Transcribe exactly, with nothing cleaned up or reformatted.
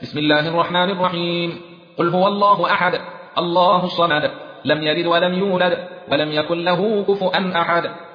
بسم الله الرحمن الرحيم. قل هو الله أحد الله الصمد لم يلد ولم يولد ولم يكن له كفوا أحد